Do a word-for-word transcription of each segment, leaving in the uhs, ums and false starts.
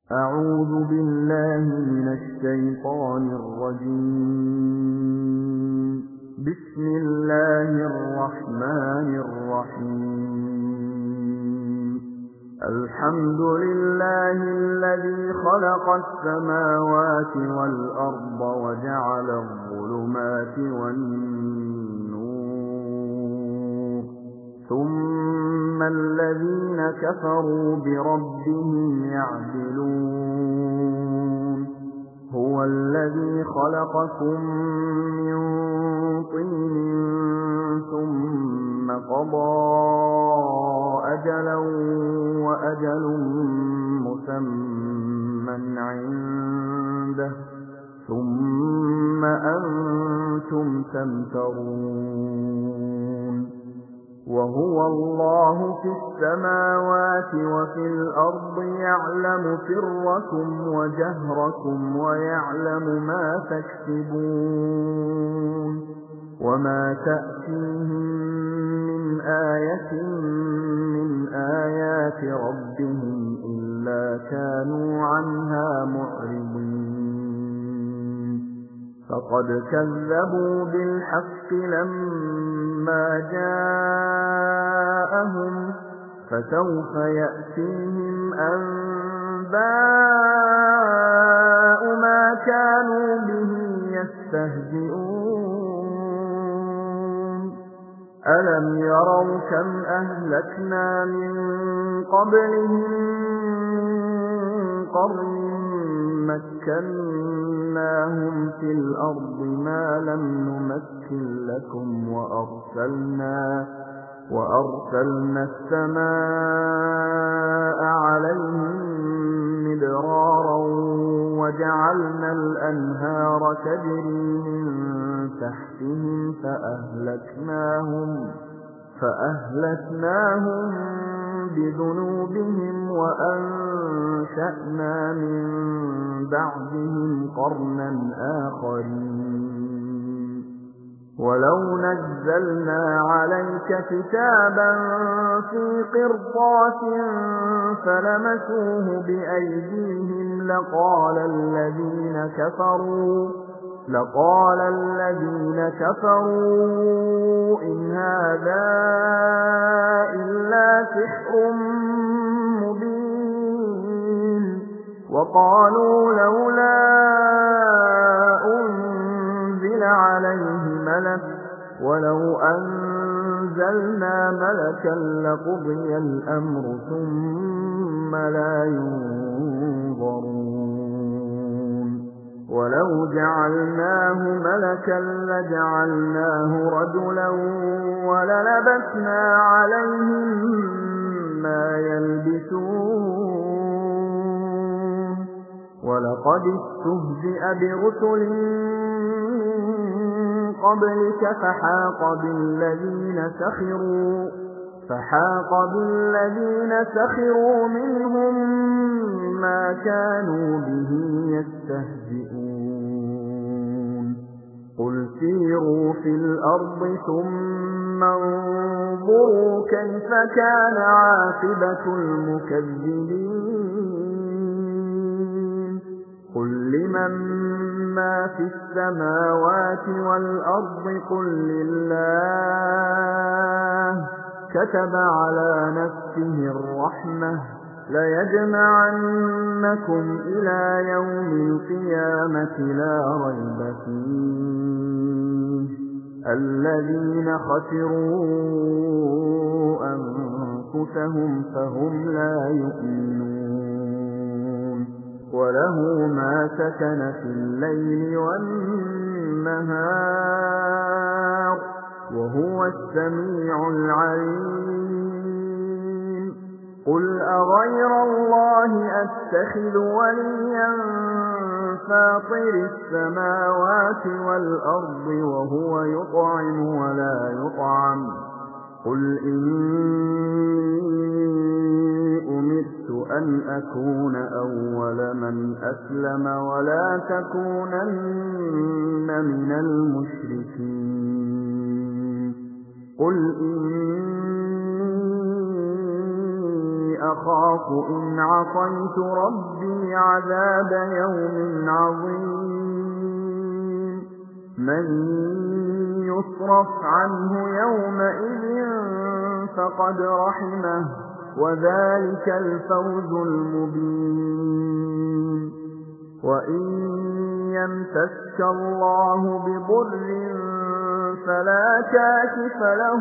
أعوذ بالله من الشيطان الرجيم. بسم الله الرحمن الرحيم. الحمد لله الذي خلق السماوات والأرض وجعل الظلمات والنور، ثم الذين كفروا بربهم يعدلون. هو الذي خلقكم من طين ثم قضى أجلا وأجل مسمى عنده، ثم أنتم تمترون. وهو الله في السماوات وفي الأرض يعلم سركم وجهركم ويعلم ما تكسبون، وما تأتيهم من آية من آيات ربهم إلا كانوا عنها معرضين. فقد كذبوا بالحق لما جاءهم، فسوف يأتيهم أنباء ما كانوا به يستهزئون. ألم يروا كم أهلكنا من قبلهم من قرن مكناهم في الأرض ما لم نمكن لكم، وأرسلنا, وأرسلنا السماء عليهم مدرارا وجعلنا الأنهار تجري من تحتهم فأهلكناهم, فأهلكناهم بذنوبهم وأنشأنا من بعدهم قرنا آخرين. ولو نزلنا عليك كتابا في قرطاس فلمسوه بأيديهم لقال الذين كفروا لقال الذين كفروا إن هذا إلا سحر مبين. وقالوا لولا أنزل عليه ملك ولو أنزلنا ملكا لقضي الأمر ثم لا ينظرون. ولو جعلناه ملكا لجعلناه رجلا وللبسنا عليهم ما يلبسون. ولقد استهزئ برسل من قبلك فحاق بالذين سخروا فحاق بالذين سخروا منهم ما كانوا به يستهزئون. قل سيروا في الأرض ثم انظروا كيف كان عاقبة المكذبين. قل لمن ما في السماوات والأرض قل لله كتب على نفسه الرحمة ليجمعنكم إلى يوم القيامة لا ريب فيه الذين خسروا أنفسهم فهم لا يؤمنون. وله ما سكن في الليل والنهار وهو السميع العليم. قل أغير الله أتخذ وليا فاطر السماوات والأرض وهو يطعم ولا يطعم. قل إني أمرت أن أكون أول من أسلم ولا تكونن من المشركين. قل إني أخاف إن عصيت ربي عذاب يوم عظيم من يصرف عنه يومئذ فقد رحمه وذلك الفوز المبين وإن يمسسك الله بضر فلا كاشف له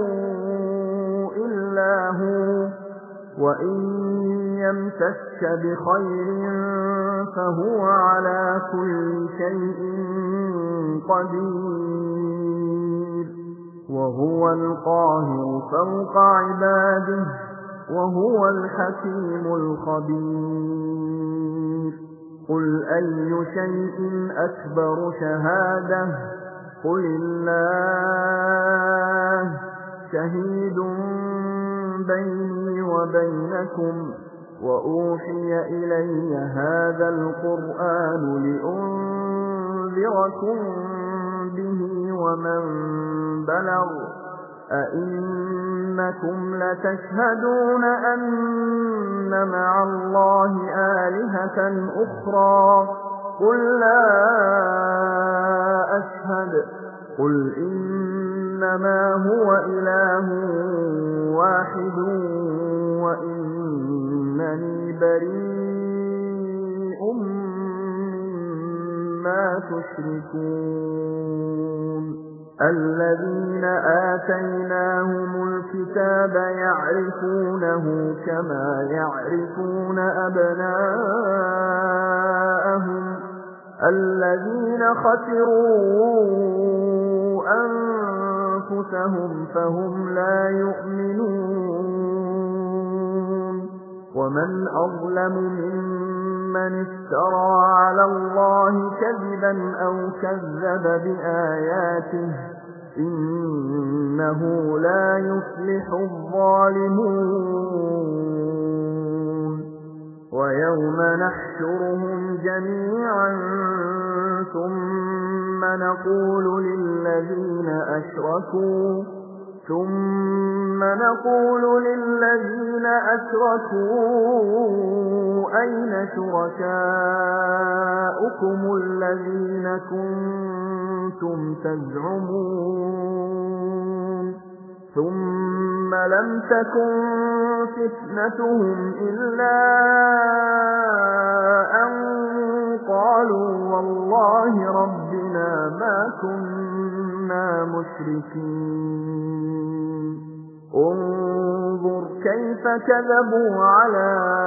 إلا هو وإن يمسسك بخير فهو على كل شيء قدير وهو القاهر فوق عباده وهو الحكيم الخبير قل أي شيء أكبر شهادة قل الله شهيد بيني وبينكم وأوحي إلي هذا القرآن لأنذركم به ومن بلغ أئنكم لتشهدون أن مع الله آلهة أخرى قل لا أشهد قل إنما هو إله واحد وإنني بريء مما تشركون الذين آتيناهم الكتاب يعرفونه كما يعرفون أبناءهم الذين خسروا أنفسهم فهم لا يؤمنون ومن أظلم ممن افترى على الله كذبا أو كذب بآياته إنه لا يفلح الظالمون ويوم نحشرهم جميعا ثم نقول للذين أشركوا ثم نقول للذين أشركوا أين شركاؤكم الذين كنتم تزعمون ثم لم تكن فتنتهم إلا أن قالوا والله ربنا ما كنا مشركين انظر كيف كذبوا على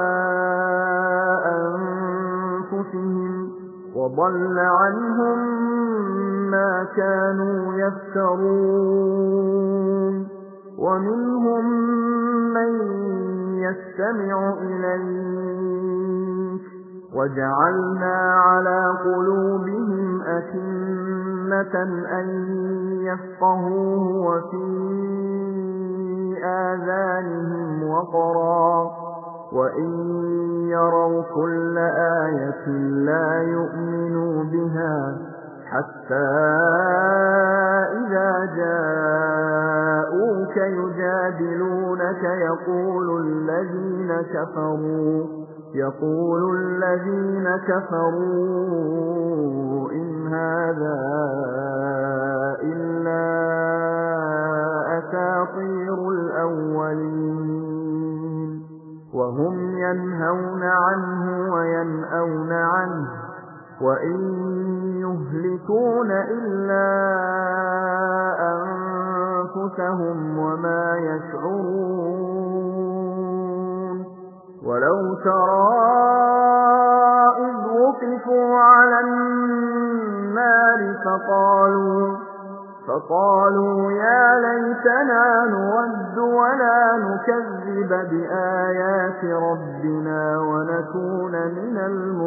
أنفسهم وضل عنهم ما كانوا يفترون ومنهم من يستمع إليك وجعلنا على قلوبهم أكنة أن يفقهوه وفي آذانهم وقرا وإن يروا كل آية لا يؤمنوا بها حتى إذا جاءوك يجادلونك يقول الذين كفروا يقول الذين كفروا إن هذا إلا أساطير الأولين وهم ينهون عنه وينأون عنه وإن يهلكون إلا أنفسهم وما يشعرون ولو ترى إذ وقفوا على النار فقالوا فقالوا يا ليتنا نرد ولا نكذب بآيات ربنا ونكون من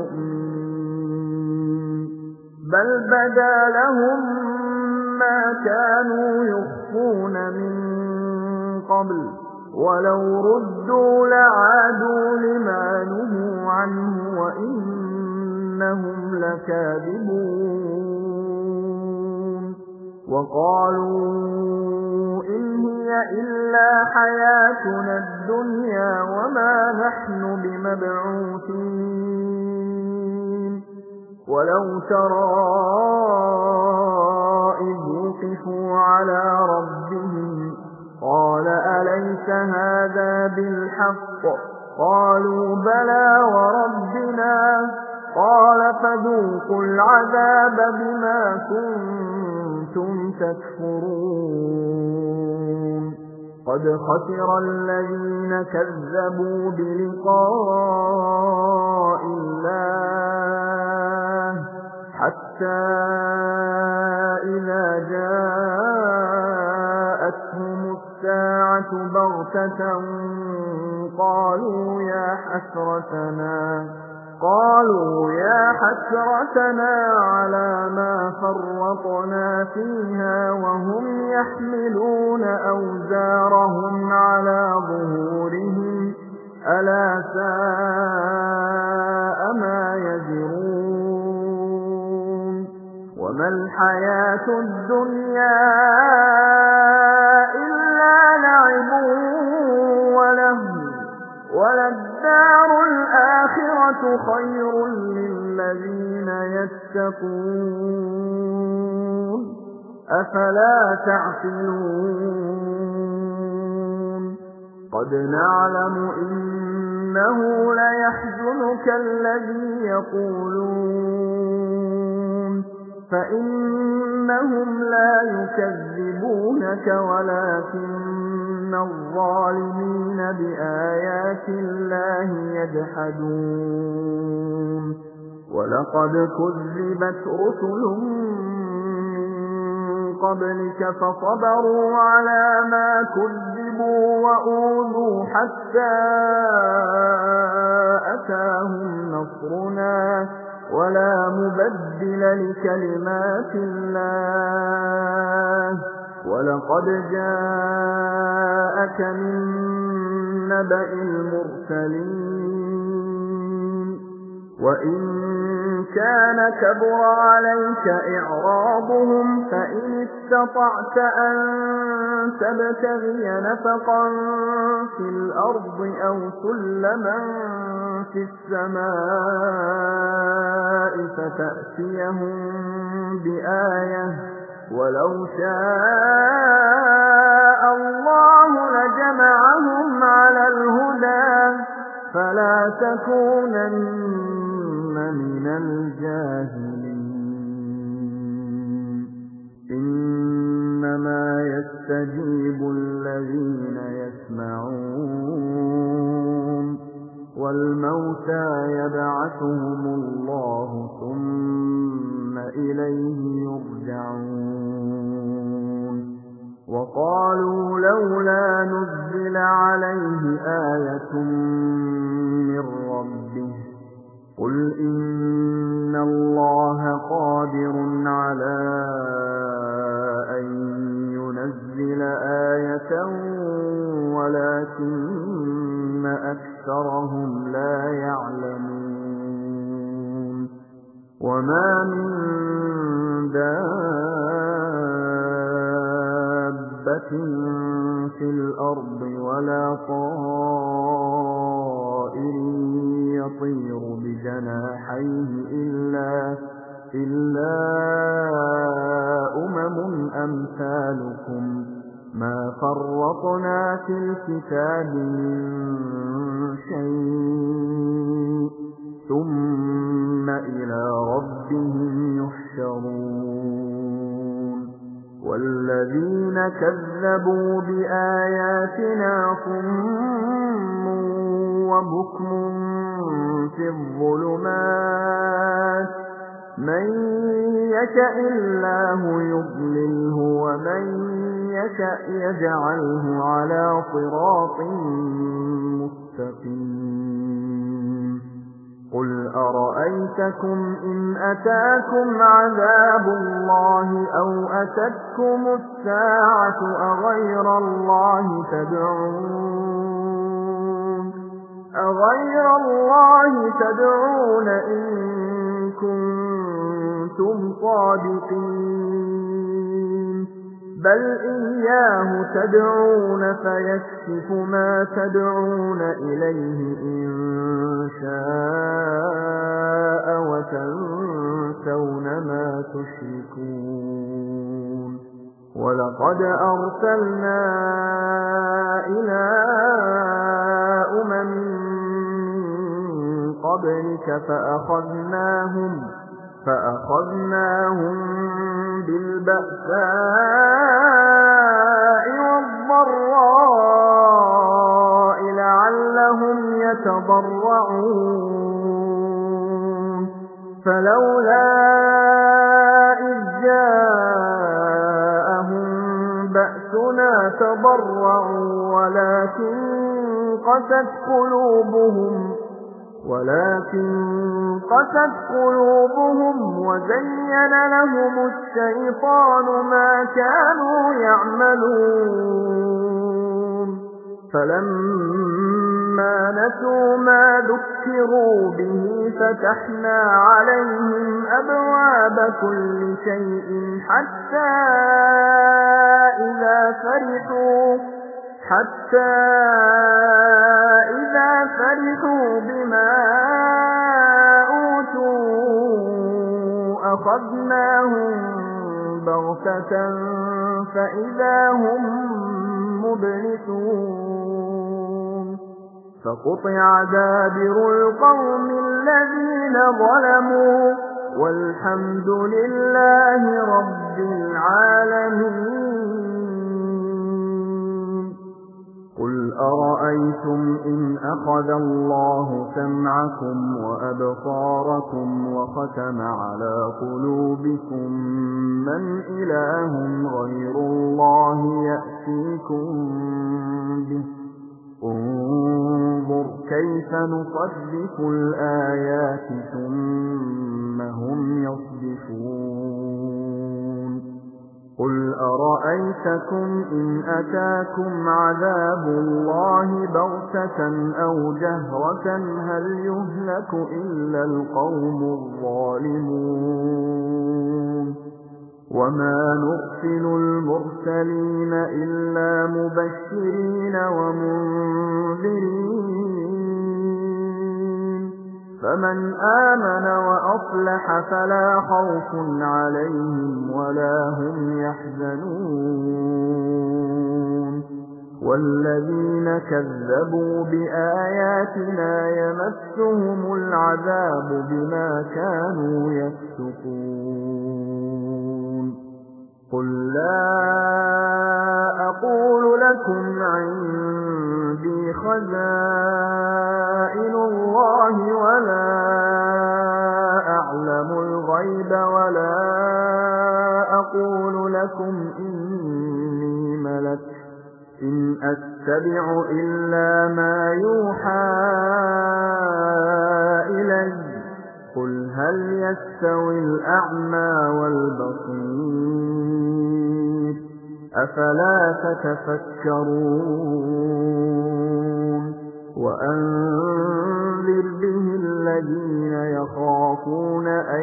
المؤمنين بل بدا لهم ما كانوا يخفون من قبل ولو ردوا لعادوا لما نهوا عنه وإنهم لكاذبون وقالوا إن هي إلا حياتنا الدنيا وما نحن بمبعوثين ولو ترى إذ وقفوا على ربهم قال أليس هذا بالحق قالوا بلى وربنا قال فذوقوا العذاب بما كنتم تكفرون قد خسر الذين كذبوا بلقاء الله حتى إذا جاءتهم الساعة بغتة قالوا يا حسرتنا قالوا يا حسرتنا على ما فرطنا فيها وهم يحملون أوزارهم على ظهورهم ألا ساء ما يزرون وما الحياة الدنيا إلا لعب ولهو وللدار الآخرة خير للذين يتقون أفلا تعقلون قد نعلم إنه ليحزنك الذي يقولون فإنهم لا يكذبونك ولكن الظالمين بآيات الله يجحدون ولقد كذبت رسل من قبلك فصبروا على ما كذبوا وأوذوا حتى أتاهم نصرنا ولا مبدل لكلمات الله ولقد جاءك من نبأ المرسلين وإن كان كبر عليك إعراضهم فإن استطعت أن تبتغي نفقا في الأرض أو سلما في السماء فتأتيهم بآية ولو شاء الله لجمعهم على الهدى فلا تكونن من الجاهلين إنما يستجيب الذين يسمعون والموتى يبعثهم الله ثم إليه يرجعون وقالوا لولا نزل عليه آية من ربه قل إن الله قادر على أن ينزل آية ولكن أكثرهم لا يعلمون وما من دابة في الأرض ولا طائر يطير بجناحيه إلا, إلا أمم أمثالكم ما فرطنا في الكتاب من شيء ثم إلى ربهم يحشرون والذين كذبوا بآياتنا صم وبكم في الظلمات من يشاء الله يضلله ومن يشاء يجعله على صراط مستقيم قل أرأيتكم إن أتاكم عذاب الله أو أتتكم الساعة أغير الله تدعون أغير الله تدعون إن كنتم صادقين بل إياه تدعون فيكشف ما تدعون إليه إن شاء وتنسون ما تشركون ولقد أرسلنا إلى أمم من قبلك فأخذناهم فأخذناهم بالبأساء والضراء لعلهم يتضرعون فلولا إذ جاءهم بأسنا تضرعوا ولكن قست قلوبهم ولكن قست قلوبهم وزين لهم الشيطان ما كانوا يعملون فلما نسوا ما ذكروا به فتحنا عليهم أبواب كل شيء حتى إذا فرحوا حتى إذا فرحوا بما أوتوا أخذناهم بغتة فإذا هم مبلسون فقطع دابر القوم الذين ظلموا والحمد لله رب العالمين قل أرأيتم إن أخذ الله سمعكم وأبصاركم وختم على قلوبكم من إله غير الله يأتيكم به انظر كيف نصرف الآيات ثم هم يصدفون قل أرأيتكم إن أتاكم عذاب الله بغتة أو جهرة هل يهلك إلا القوم الظالمون وما نرسل المرسلين إلا مبشرين ومنذرين فمن آمن وأصلح فلا خوف عليهم ولا هم يحزنون والذين كذبوا بآياتنا يمسهم العذاب بما كانوا يفسقون قل لا أقول لكم عندي خزائن الله ولا أعلم الغيب ولا أقول لكم إني ملك إن أتبع إلا ما يوحى إلي قل هل يستوي الأعمى والبصير أفلا تتفكرون وأنذر به الذين يخافون أن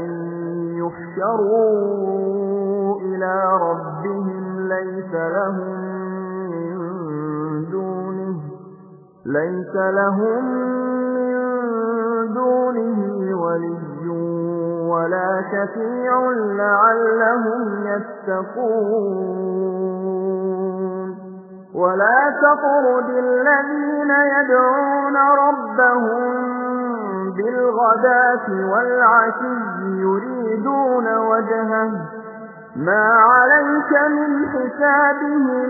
يحشروا إلى ربهم ليس لهم من دونه ليس لهم من دونه ولي ولا شفيع لعلهم يتقون ولا تطرد الذين يدعون ربهم بالغداة والعشي يريدون وجهه ما عليك من حسابهم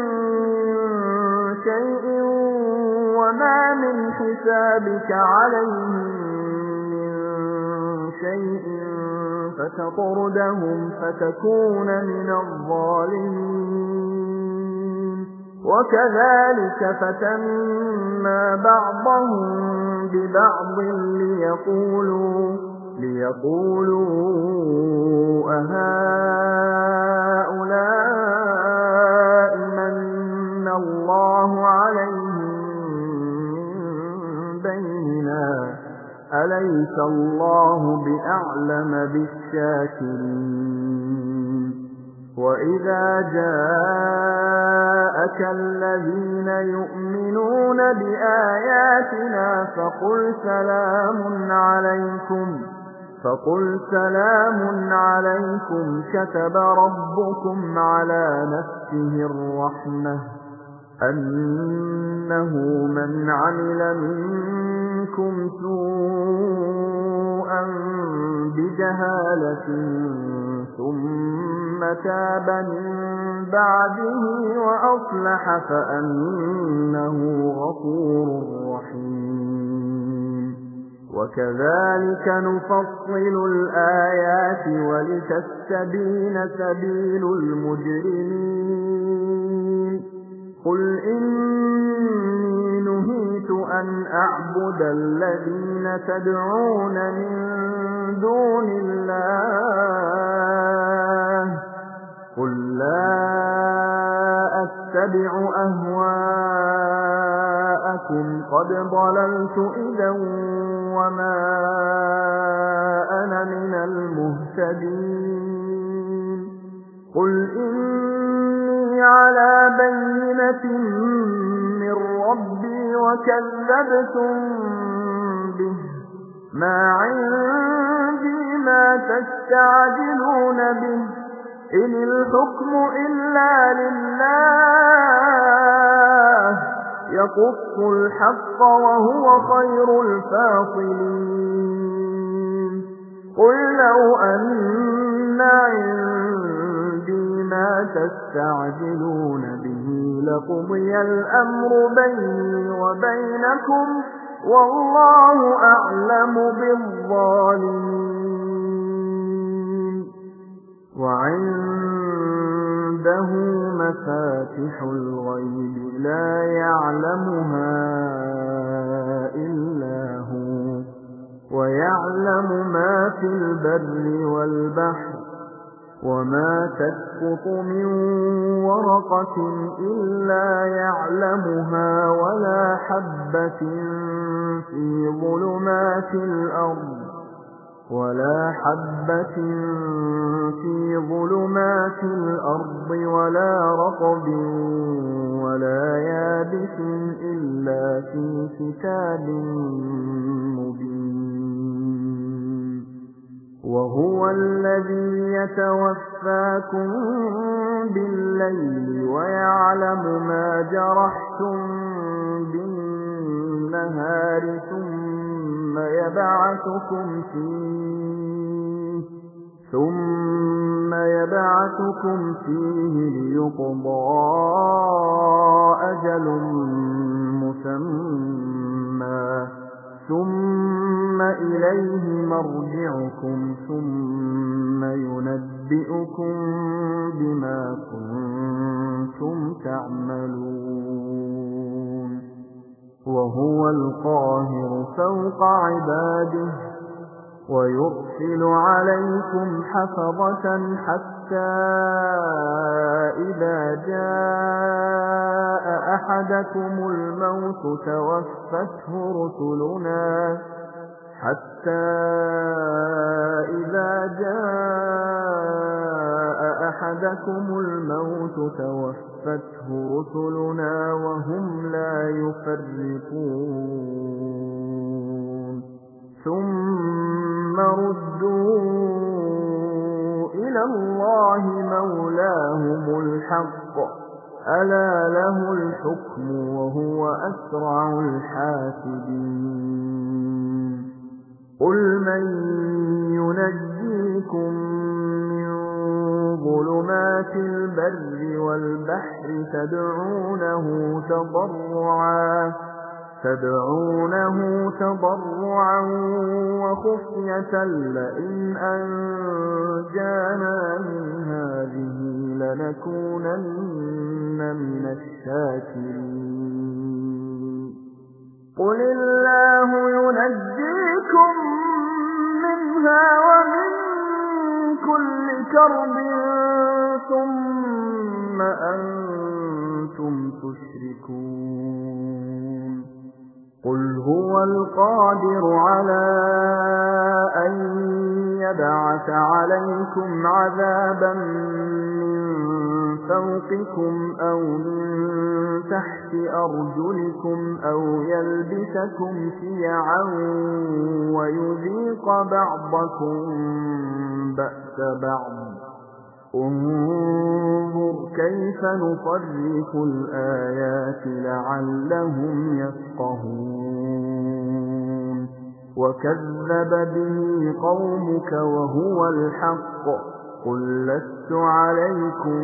شيء وما من حسابك عليهم من شيء فتطردهم فتكون من الظالمين وكذلك فتنا بعضهم ببعض ليقولوا ليقولوا أهؤلاء من الله عليهم من بيننا أليس الله بأعلم بالشاكرين وَإِذَا جَاءَكَ الَّذِينَ يُؤْمِنُونَ بِآيَاتِنَا فَقُلْ سَلَامٌ عَلَيْكُمْ فَقُلْ سَلَامٌ عَلَيْكُمْ كَتَبَ رَبُّكُمْ عَلَى نَفْسِهِ الرَّحْمَةَ أَنَّهُ مَنْ عَمِلَ مِنكُمْ سُوءًا بِجَهَالَةٍ ثُمَّ تَابَ مِن بَعْدِهِ وَأَصْلَحَ فَأَنَّهُ غَفُورٌ رَّحِيمٌ وَكَذَلِكَ نُفَصِّلُ الْآيَاتِ وَلِتَسْتَبِينَ سَبِيلُ الْمُجْرِمِينَ قُلْ إِنِّي نُهِيتُ أَنْ أَعْبُدَ الَّذِينَ تَدْعُونَ مِن دُونِ اللَّهِ قُل لَّا أَتَّبِعُ أَهْوَاءَكُمْ قَدْ ضَلَلْتُ إِذًا وَمَا أَنَا مِنَ الْمُهْتَدِينَ قُلْ إِنِّي عَلَىٰ بَيِّنَةٍ مِّن رَّبِّي وَكَذَّبْتُم بِهِ مَا عِندِي مَا تَسْتَعْجِلُونَ بِهِ إِنِ الْحُكْمُ إِلَّا لِلَّهِ يَقُصُّ الْحَقَّ وَهُوَ خَيْرُ الْفَاصِلِينَ قُل لَّوْ أَنَّ عِندِي مَا تَسْتَعْجِلُونَ بِهِ لَقُضِيَ الْأَمْرُ بَيْنِي وَبَيْنَكُمْ وَاللَّهُ أَعْلَمُ بِالظَّالِمِينَ وَعِندَهُ مَفَاتِحُ الْغَيْبِ لَا يَعْلَمُهَا إِلَّا هُوَ وَيَعْلَمُ مَا فِي الْبَرِّ وَالْبَحْرِ وَمَا تَسْقُطُ مِن وَرَقَةٍ إِلَّا يَعْلَمُهَا وَلَا حَبَّةٍ فِي ظُلُمَاتِ الْأَرْضِ ولا حبة في ظلمات الأرض ولا رطب ولا يابس إلا في كتاب مبين وهو الذي يتوفاكم بالليل ويعلم ما جرحتم بالنهار ثم يبعثكم فيه ثم يبعثكم فيه ليقضى أجل مسمى ثم إليه مرجعكم ثم ينبئكم بما كنتم تعملون وهو القاهر فوق عباده ويرسل عليكم حفظة حتى إذا جاء أحدكم الموت توفته رسلنا حتى إذا جاء أحدكم الموت توفته رسلنا وهم لا يفرطون ثم ردوا إلى الله مولاهم الحق ألا له الحكم وهو أسرع الحاسبين قل من ينجيكم من ظلمات البر والبحر تدعونه تضرعا تدعونه تضرعا وخفية لئن أنجانا من هذه لنكونن من الشاكرين قل الله ينجيكم منها ومن كل كرب ثم أنتم تشركون قل هو القادر على أن يبعث عليكم عذابا من فوقكم أو من تحت أرجلكم أو يلبسكم شيعا ويذيق بعضكم بأس بعض انظر كيف نصرف الآيات لعلهم يفقهون وكذب به قومك وهو الحق قل لست عليكم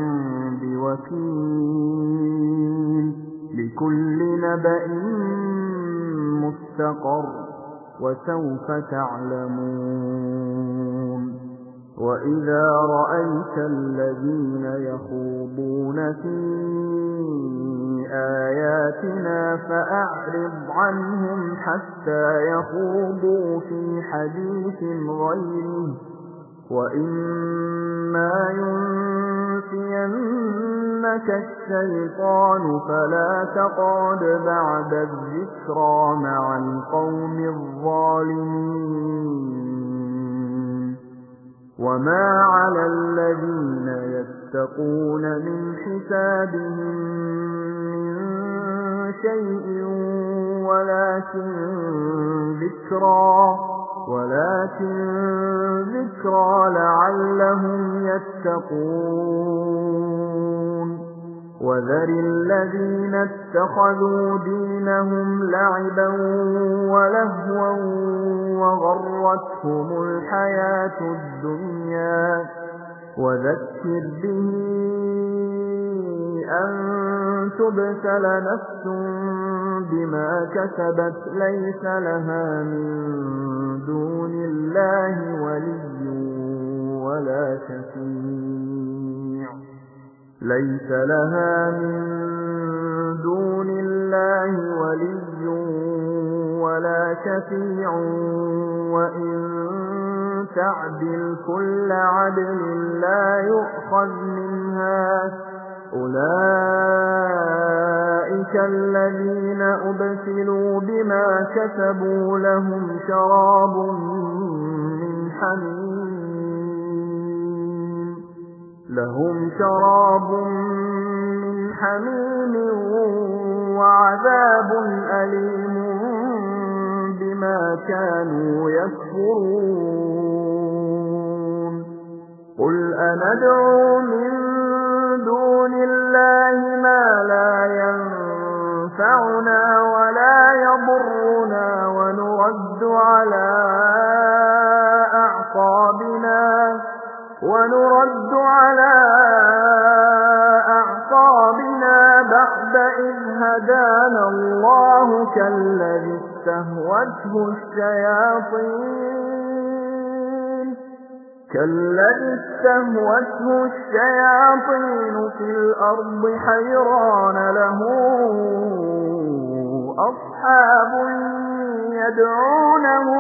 بوكيل لكل نبأ مستقر وسوف تعلمون وإذا رأيت الذين يخوضون في آياتنا فأعرض عنهم حتى يخوضوا في حديث غيره وإما ينسينك الشيطان فلا تقعد بعد الذكرى مع القوم الظالمين وما على الذين يتقون من حسابهم من شيء ولكن ذكرى ولكن ذكرى لعلهم يتقون وذر الذين اتخذوا دينهم لعبا ولهوا وغرتهم الحياة الدنيا وذكر به أن تبتل نفس بما كسبت ليس لها من دون الله ولي ولا شفيع ليس لها من دون الله ولي ولا شفيع وإن تعدل كل عدل لا يؤخذ منها أولئك الذين أبسلوا بما كسبوا لهم شراب من حميم لهم شراب من حميم وعذاب أليم بما كانوا يكفرون قل أندعو من دون الله ما لا ينفعنا ولا يضرنا ونرد على أعقابنا ونرد على أعقابنا بعد إذ هدانا الله كالذي استهوته الشياطين كالذي استهوته الشياطين في الأرض حيران له أصحاب يدعونه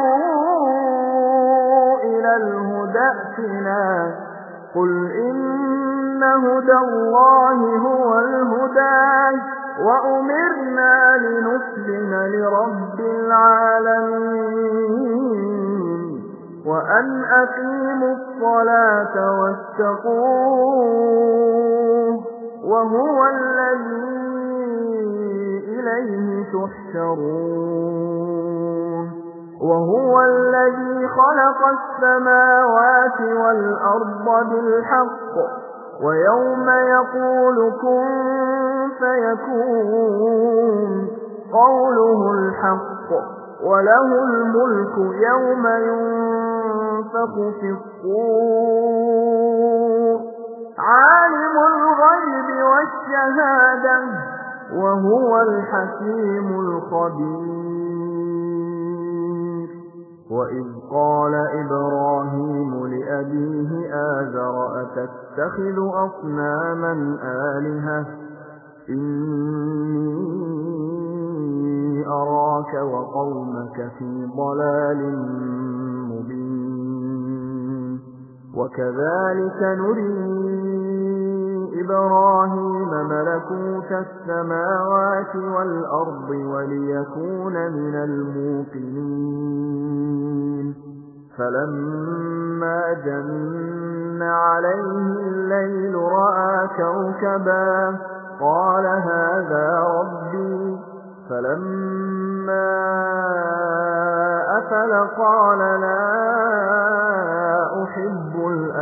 إلى الهدى ائتنا قل إن هدى الله هو الهدى وأمرنا لنسلم لرب العالمين وأن أقيموا الصلاة واتقوه وهو الذي إليه تحشرون وهو الذي خلق السماوات والأرض بالحق ويوم يقول كن فيكون قوله الحق وله الملك يوم ينفخ في الصور عالم الغيب والشهادة وهو الحكيم الخبير وإذ قال إبراهيم لأبيه آزر أتتخذ أصناما آلهة إني أراك وقومك في ضلال مبين وكذلك نري إبراهيم ملكوت السماوات والأرض وليكون من الموقنين فلما جن عليه الليل رأى كوكبا قال هذا ربي فلما أفل قال لا أحب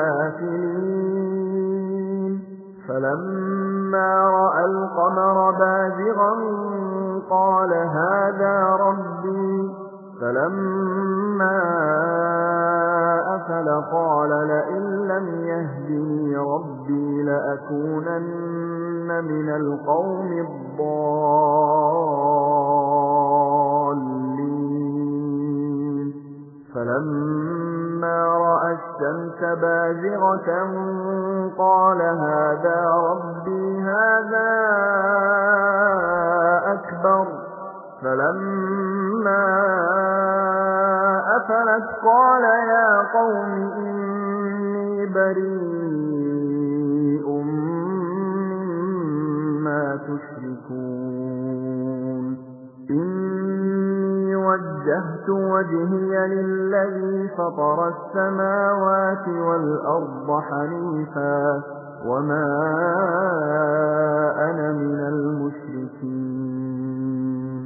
الآفلين فلما رأى القمر بازغا قال هذا ربي فلما أفل قال لئن لم يهدني ربي لأكونن من القوم الضالين فلما رأى الشمس بازغة قال هذا ربي هذا أكبر فلما أفلت قال يا قوم إني بريء مما تشركون إني وجهت وجهي للذي فطر السماوات والأرض حنيفا وما أنا من المشركين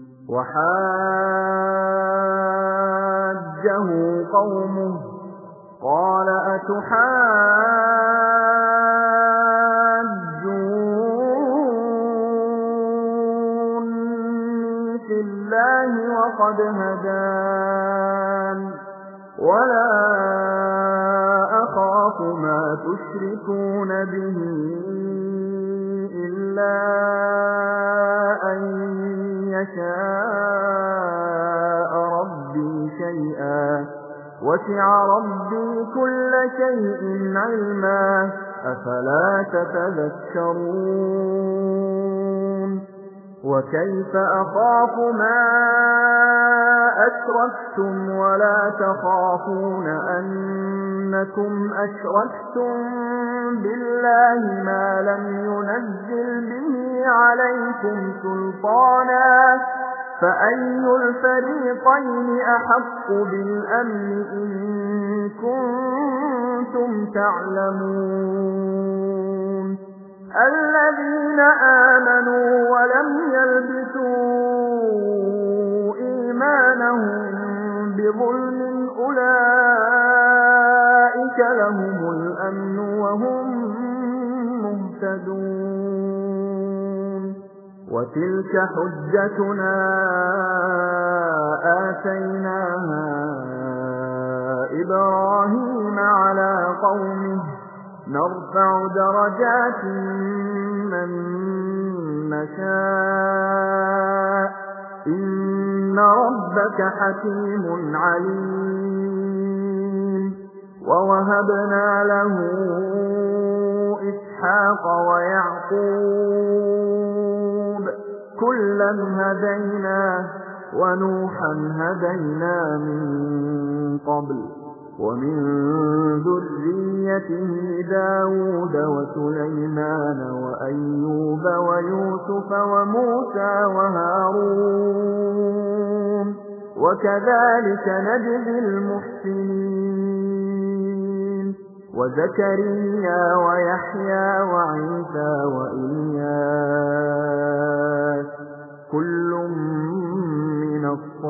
وحاجه قومه قال أتحاجوني في الله وقد هدان ولا أخاف ما تشركون به إلا أن يشاء ربي شيئا وسع ربي كل شيء علما أفلا تتذكرون وكيف أخاف ما أشركتم ولا تخافون أنكم أشركتم بالله ما لم ينزل به عليكم سلطانا فأي الفريقين أحق بالأمن إن كنتم تعلمون الذين آمنوا ولم يلبسوا إيمانهم بظلم أولئك لهم الأمن وهم مهتدون وتلك حجتنا آتيناها إبراهيم على قومه نرفع درجات من نشاء إن ربك حكيم عليم ووهبنا له إسحاق ويعقوب كلا هدينا ونوحا هدينا من قبل ومن ذريته داود وسليمان وأيوب ويوسف وموسى وهارون وكذلك نجزي المحسنين وزكريا ويحيى وعيسى وإلياس كل من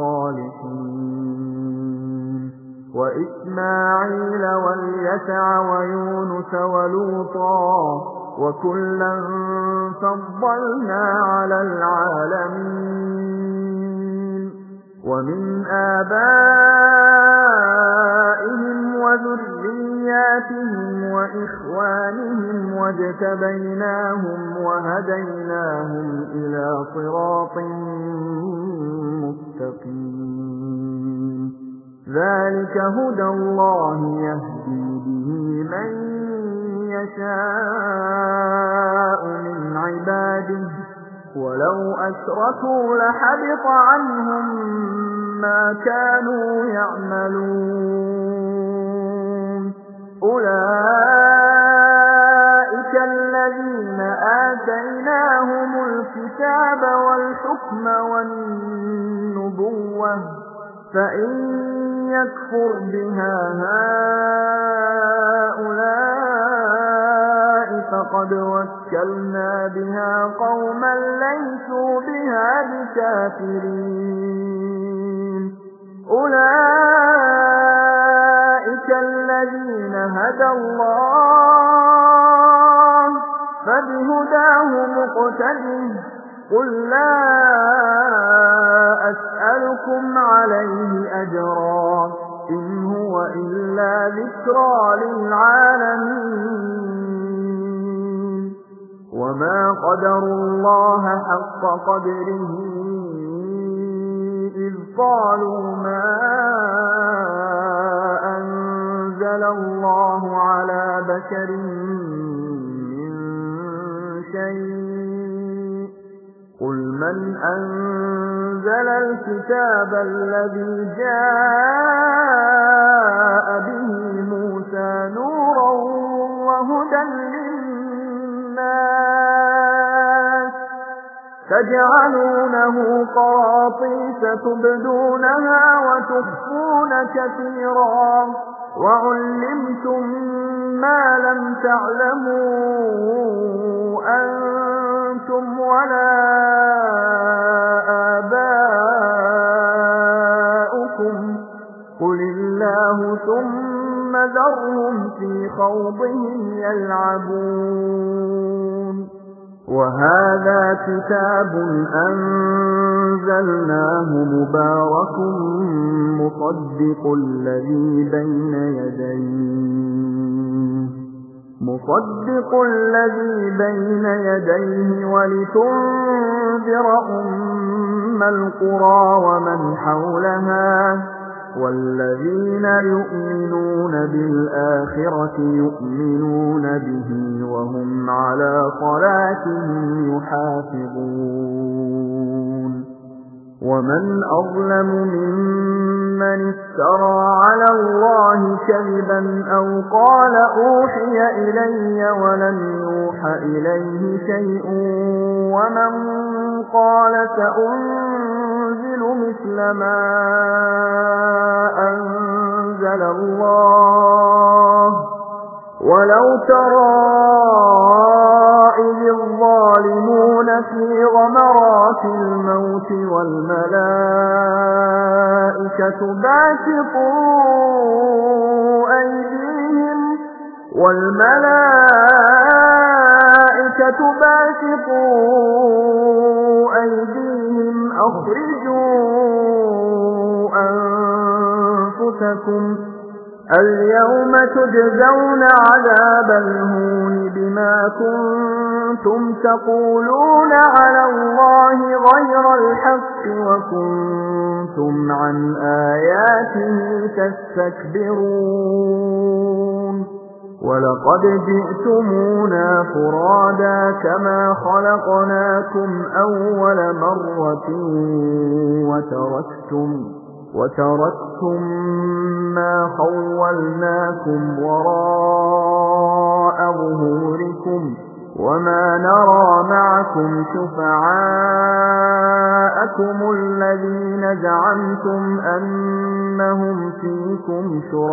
الصالحين وإسماعيل واليسع ويونس ولوطا وكلا فضلنا على العالمين ومن آبائهم وذرياتهم وإخوانهم واجتبيناهم وهديناهم إلى صراط مستقيم ذلك هدى الله يهدي به من يشاء من عباده ولو أشركوا لحبط عنهم ما كانوا يعملون أولئك الذين آتيناهم الكتاب والحكم والنبوة فإن يكفر بها هؤلاء فقد وكلنا بها قوما ليسوا بها بكافرين أولئك الذين هدى الله فبهداه مقتده قل لا أسألكم عليه أجرا إن هو إلا ذكرى للعالمين وما قدروا الله حق قدره إذ قالوا ما أنزل الله على بشر من شيء قل من أنزل الكتاب الذي جاء به موسى نورا وهدى للناس تجعلونه قراطيس تبدونها وتخفون كثيرا وعلمتم ما لم تعلموا أنتم ولا آباؤكم قل الله ثم ذرهم في خوضهم يلعبون وهذا كتاب أنزلناه مبارك مصدق الذي بين يديه مصدق الذي بين يديه ولتنذر أم القرى ومن حولها والذين يؤمنون بالآخرة يؤمنون به وهم على صلاتهم يحافظون ومن أظلم ممن افترى على الله كذبا أو قال أوحي إلي ولم يوح إليه شيء ومن قال سأنزل مثل ما أنزل الله ولو ترى إذ الظالمون في غمرات الموت والملائكة باسطوا أيديهم والملائكة باسطوا أيديهم أخرجوا أنفسكم اليوم تجزون عذاب الهون بما كنتم تقولون على الله غير الحق وكنتم عن آياته تستكبرون ولقد جئتمونا فرادا كما خلقناكم أول مرة وتركتم وتركتم ما خولناكم وراء ظهوركم وما نرى معكم شفعاءكم الذين زعمتم أنهم فيكم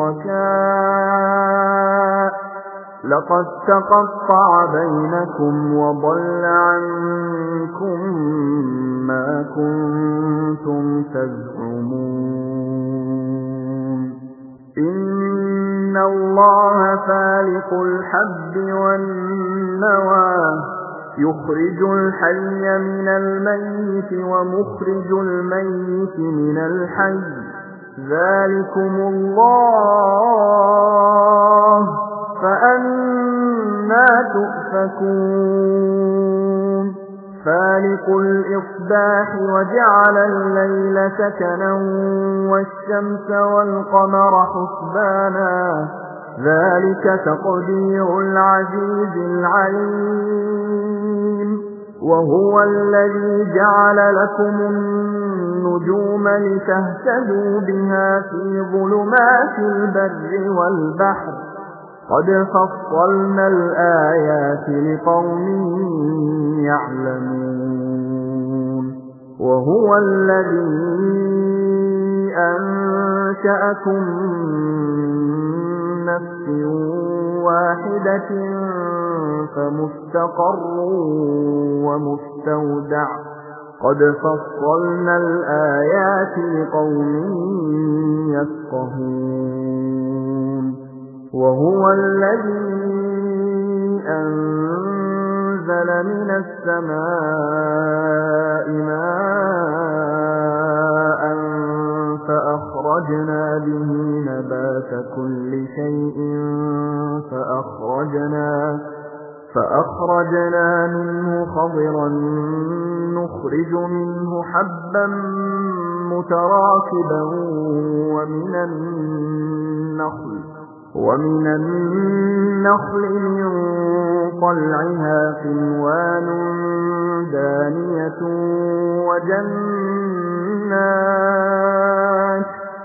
شركاء لقد تقطع بينكم وضل عنكم ما كنتم تزعمون إن الله فالق الحب والنوى يخرج الحي من الميت ومخرج الميت من الحي ذلكم الله فأنى تؤفكون فالق الإصباح وجعل الليل سكنا والشمس والقمر حسبانا ذلك تقدير العزيز العليم وهو الذي جعل لكم النجوم لتهتدوا بها في ظلمات البر والبحر قد فصلنا الآيات لقوم يعلمون وهو الذي أنشأكم من نفس واحدة فمستقر ومستودع قد فصلنا الآيات لقوم يفقهون وهو الذي أنزل من السماء ماء فأخرجنا به نبات كل شيء فأخرجنا فأخرجنا منه خضرا نخرج منه حبا متراكبا ومن النخل ومن النخل من طلعها قنوان دانية وجنات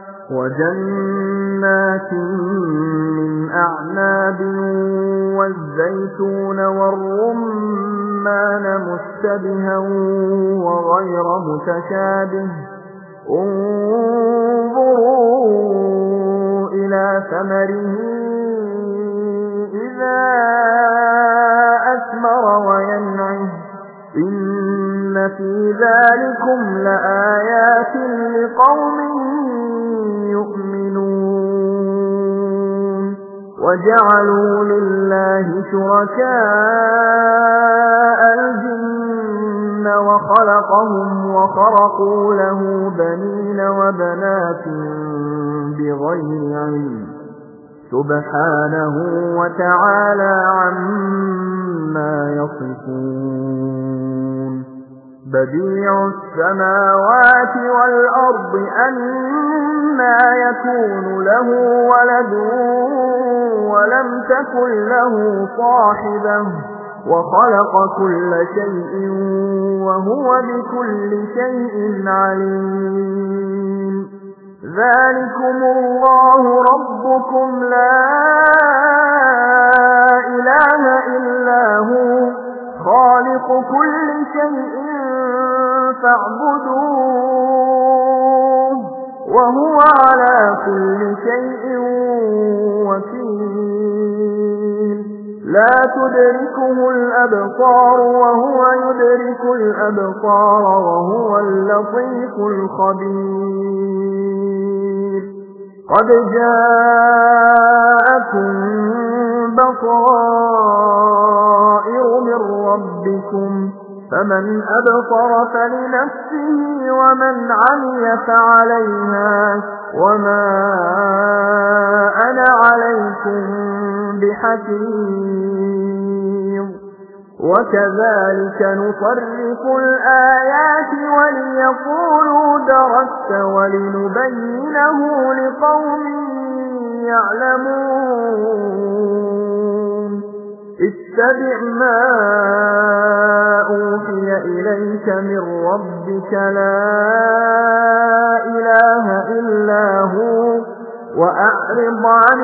وجنات من أعناب والزيتون والرمان مشتبها وغير متشابه انظروا إلى ثمره إذا أثمر وينعه إن في ذلكم لآيات لقوم يؤمنون وجعلوا لله شركاء الجن وخلقهم وخرقوا له بنين وبنات بغير علم سبحانه وتعالى عما يصفون بديع السماوات والأرض أنى يكون له ولد ولم تكن له صاحبة وخلق كل شيء وهو بكل شيء عليم ذلكم الله ربكم لا إله إلا هو خالق كل شيء فاعبدوه وهو على كل شيء وكيل لا تدركه الأبصار وهو يدرك الأبصار وهو اللطيف الخبير قد جاءكم بصائر من ربكم فمن أبصر فلنفسه ومن عمي فعليها وما أنا عليكم بحفيظ وكذلك نصرف الآيات وليقولوا درست ولنبينه لقوم يعلمون اتبع ما أوحي إليك من ربك لا إله إلا هو وأعرض عن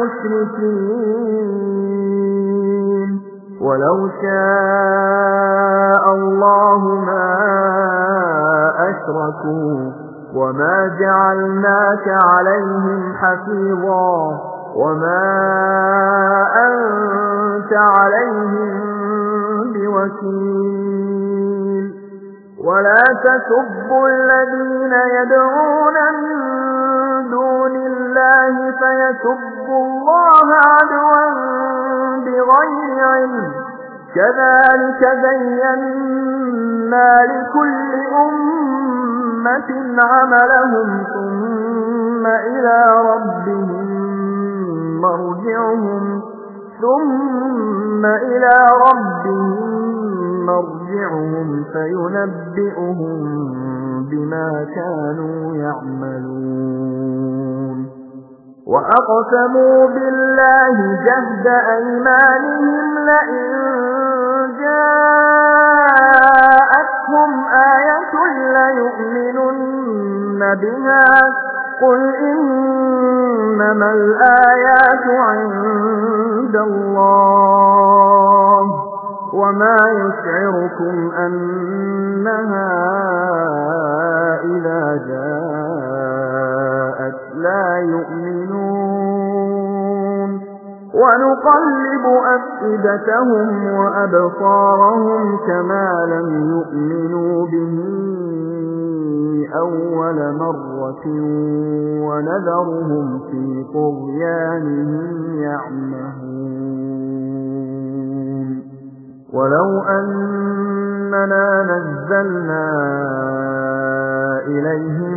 المشركين ولو شاء الله ما أشركوا وما جعلناك عليهم حفيظا وما أنت عليهم بوكيل ولا تسبوا الذين يدعون من دون الله فيسبوا الله عدوا بغير علم كذلك زينا لكل أمة عملهم ثم إلى ربهم مرجعهم ثم إلى ربهم مرجعهم فينبئهم بما كانوا يعملون وأقسموا بالله جهد أيمانهم لئن جاءتهم آية ليؤمنن بها قل إنما الآيات عند الله وما يشعركم أنها إذا جاءت لا يؤمنون ونقلب أفئدتهم وأبصارهم كما لم يؤمنوا به أول مرة ونذرهم في طغيانهم يعمهون ولو أننا نزلنا إليهم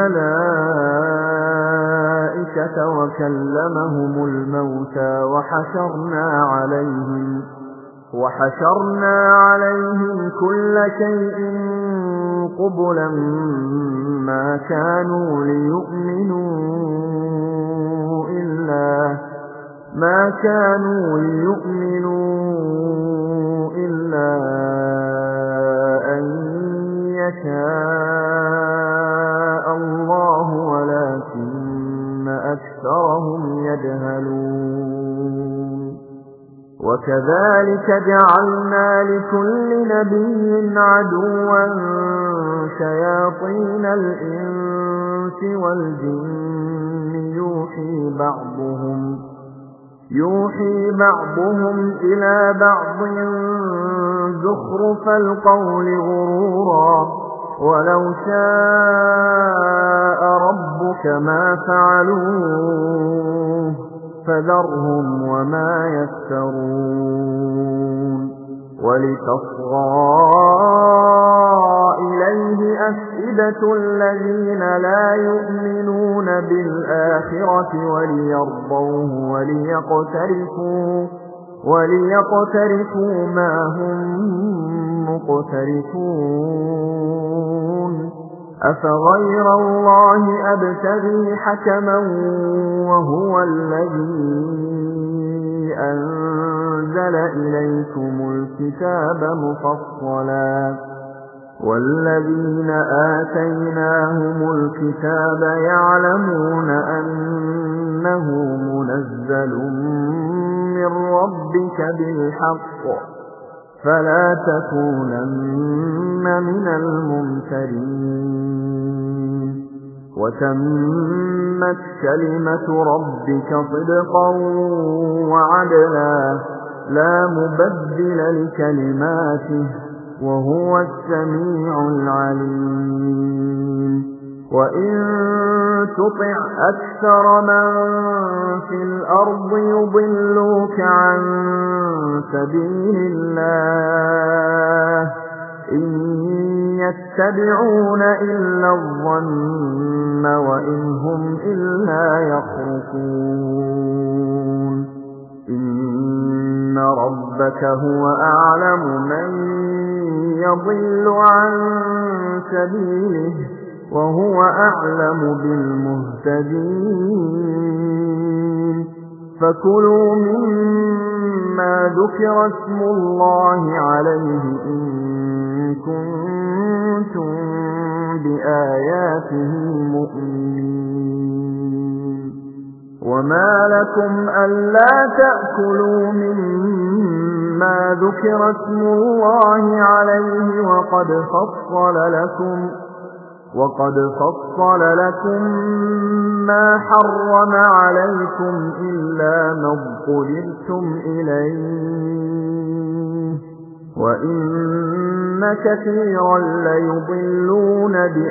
الملائكة وكلمهم الموتى وحشرنا عليهم وحشرنا عليهم كل شيء قبلا ما كانوا ليؤمنوا إلا ما كانوا ليؤمنوا إلا أن يشاء الله ولكن أكثرهم يجهلون وكذلك جعلنا لكل نبي عدوا شياطين الإنس والجن يوحي بعضهم يوحي بعضهم إلى بعض زخرف القول غرورا ولو شاء ربك ما فعلوه فذرهم وما يفترون ولتصغى إليه أفئدة الذين لا يؤمنون بالآخرة وليرضوه وليقترفوا وليقترفوا ما هم مقترفون أفغير الله أبتغي حكما وهو الذي أنزل إليكم الكتاب مفصلا والذين آتيناهم الكتاب يعلمون أنه منزل من ربك بالحق فلا تكونن من الممترين وتمت كلمة ربك صدقا وعدلا لا مبدل لكلماته وهو السميع العليم وإن تطع أكثر من في الأرض يضلوك عن سبيل الله إن يتبعون إلا الظن وإن هم إلا يخرصون إن ربك هو أعلم من يضل عن سبيله وهو أعلم بالمهتدين فكلوا مما ذكر اسم الله عليه إن كنتم بآياته مؤمنين وما لكم ألا تأكلوا مما ذكر اسم الله عليه وقد فصل لكم وقد فصل لكم ما حرم عليكم إلا ما اضطررتم إليه وإن كثيرا ليضلون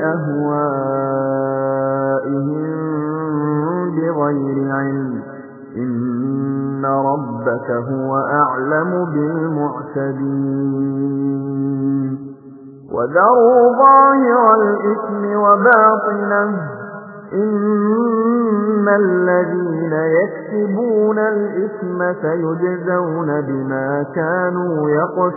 بأهوائهم بغير علم إن ربك هو أعلم بالمعتدين وذروا ظاهر الإثم وباطنه إن الذين يكسبون الإثم سيجزون بما كانوا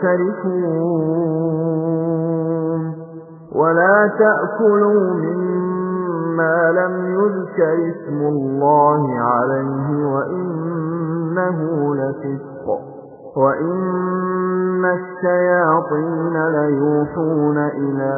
يقترفون ولا تأكلوا مما لم يذكر اسم الله عليه وإنه لفسق وإن الشياطين ليوحون إلى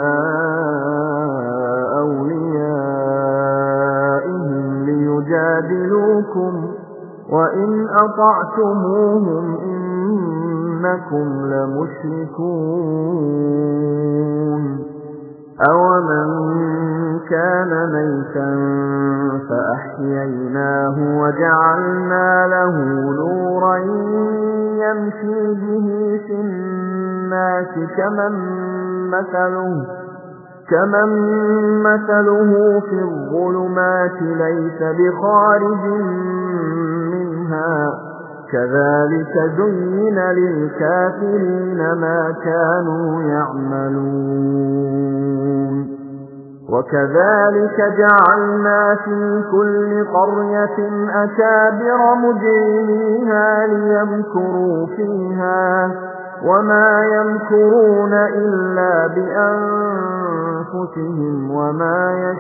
أوليائهم ليجادلوكم وإن أطعتموهم إنكم لمشركون أَوَمَنْ كَانَ مَيْتًا فَأَحْيَيْنَاهُ وَجَعَلْنَا لَهُ نُورًا يَمْشِي بِهِ فِي النَّاسِ كَمَن مَّثَلُهُ كَمَن مَّثَلُهُ فِي الظُّلُمَاتِ لَيْسَ بِخَارِجٍ مِّنْهَا كَذَلِكَ زُيِّنَ لِلْكَافِرِينَ مَا كَانُوا يَعْمَلُونَ وَكَذَلِكَ جَعَلْنَا فِي كُلِّ قَرْيَةٍ أَكَابِرَ مُجْرِمِيهَا لِيَمْكُرُوا فِيهَا وَمَا يَمْكُرُونَ إِلَّا بِأَنفُسِهِمْ وَمَا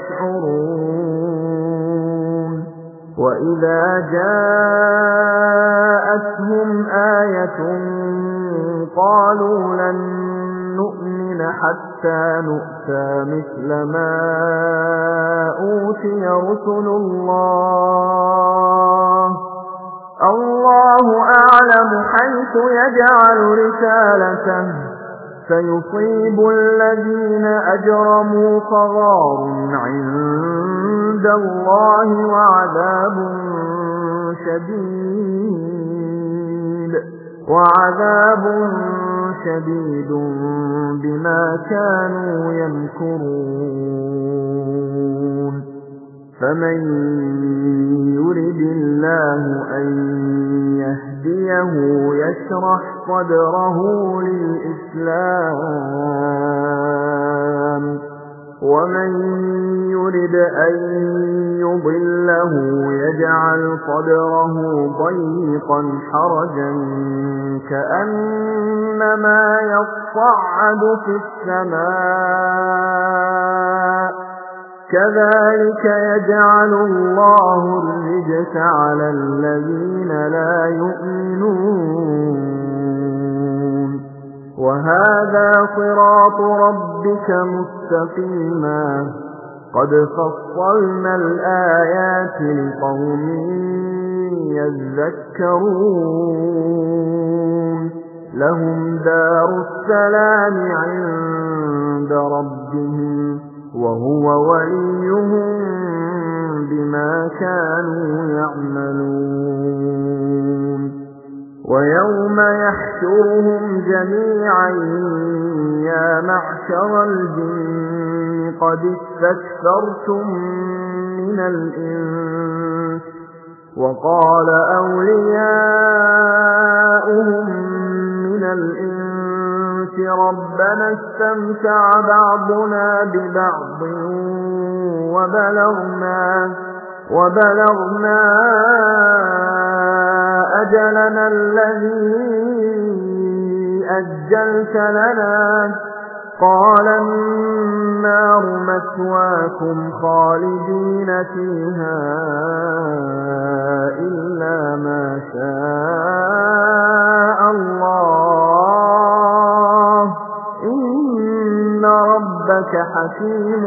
يَشْعُرُونَ وَإِذَا جَاءَتْهُمْ آيَةٌ قَالُوا لَن نُّؤْمِنَ حَتَّىٰ نُؤْتَىٰ مِثْلَ مَا أُوتِيَ رُسُلُ اللَّهِ اللَّهُ أَعْلَمُ حَيْثُ يَجْعَلُ رِسَالَتَهُ سَيُصِيبُ الَّذِينَ أَجْرَمُوا صَغَارٌ عِندَ اللَّهِ وَعَذَابٌ شَدِيدٌ وَعَذَابٌ شَدِيدٌ بِمَا كَانُوا يَمْكُرُونَ فَمَن يُرِدِ اللَّهُ أَن يَهْدِيَهُ يَشْرَحْ صَدْرَهُ لِلْإِسْلَامِ وَمَن يُرِدْ أَن يُضِلَّهُ يَجْعَلْ صَدْرَهُ ضَيِّقًا حَرَجًا كَأَنَّمَا يَصَّعَّدُ فِي السَّمَاءِ كَذَلِكَ يَجْعَلُ اللَّهُ الرِّجْسَ عَلَى الَّذِينَ لَا يُؤْمِنُونَ وَهَذَا صِرَاطُ رَبِّكَ مُسْتَقِيمًا قَدْ فَصَّلْنَا الْآيَاتِ لِقَوْمٍ يَذَّكَّرُونَ لَهُمْ دَارُ السَّلَامِ عِندَ رَبِّهِمْ وَهُوَ وَلِيُّهُم بِمَا كَانُوا يَعْمَلُونَ وَيَوْمَ يَحْشُرُهُمْ جَمِيعًا يَا مَعْشَرَ الْجِنِّ قَدِ اسْتَكْثَرْتُم مِّنَ الْإِنسِ وَقَالَ أَوْلِيَاؤُهُم مِّنَ الْإِنسِ رَبَّنَا اسْتَمْتَعَ بَعْضُنَا بِبَعْضٍ وَبَلَغْنَا وَبَلَغْنَا أَجَلَنَا الَّذِي أَجَّلْتَ لَنَا قَالَ النَّارُ مَثْوَاكُمْ خَالِدِينَ فِيهَا إِلَّا مَا شَاءَ اللَّهُ إِنَّ رَبَّكَ حَكِيمٌ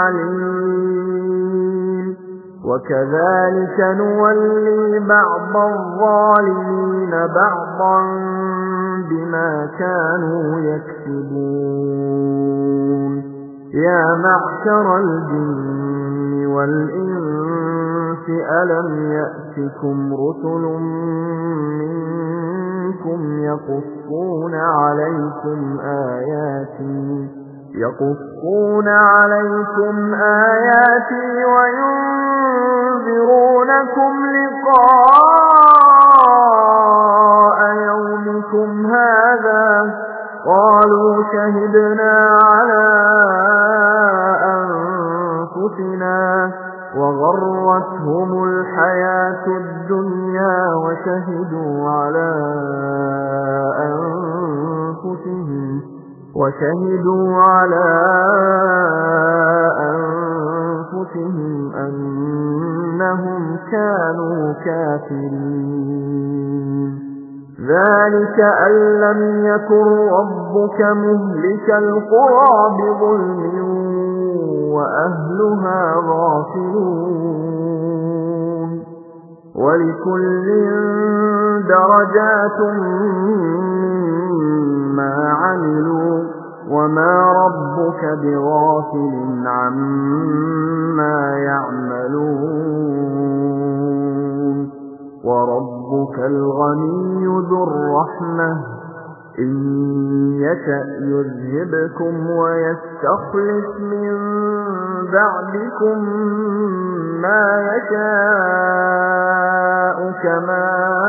عَلِيمٌ وَكَذَلِكَ نُوَلِّي بَعْضَ الظَّالِمِينَ بَعْضًا بِمَا كَانُوا يَكْسِبُونَ يَا مَعْشَرَ الْجِنِّ وَالْإِنسِ أَلَمْ يَأْتِكُمْ رُسُلٌ مِّنكُمْ يَقُصُّونَ عَلَيْكُمْ آيَاتِي يَقُصُّونَ عَلَيْكُمْ آيَاتِي وَيُنذِرُونَكُمْ لِقَاءَ يَوْمِكُمْ هَٰذَا قَالُوا شَهِدْنَا عَلَىٰ أَنفُسِنَا وَغَرَّتْهُمُ الْحَيَاةُ الدُّنْيَا وَشَهِدُوا عَلَىٰ أَنفُسِهِمْ وَشَهِدُوا عَلَىٰ أَنفُسِهِمْ أَنَّهُمْ كَانُوا كَافِرِينَ ذَلِكَ أَن لَّمْ يَكُن رَّبُّكَ مُهْلِكَ الْقُرَىٰ بِظُلْمٍ وَأَهْلُهَا غَافِلُونَ وَلِكُلٍّ دَرَجَاتٌ مِّمَّا عَمِلُوا وما ربك بغافل عما يعملون وربك الغني ذو الرحمة إن يشأ يذهبكم ويستخلف من بعدكم ما يشاء كما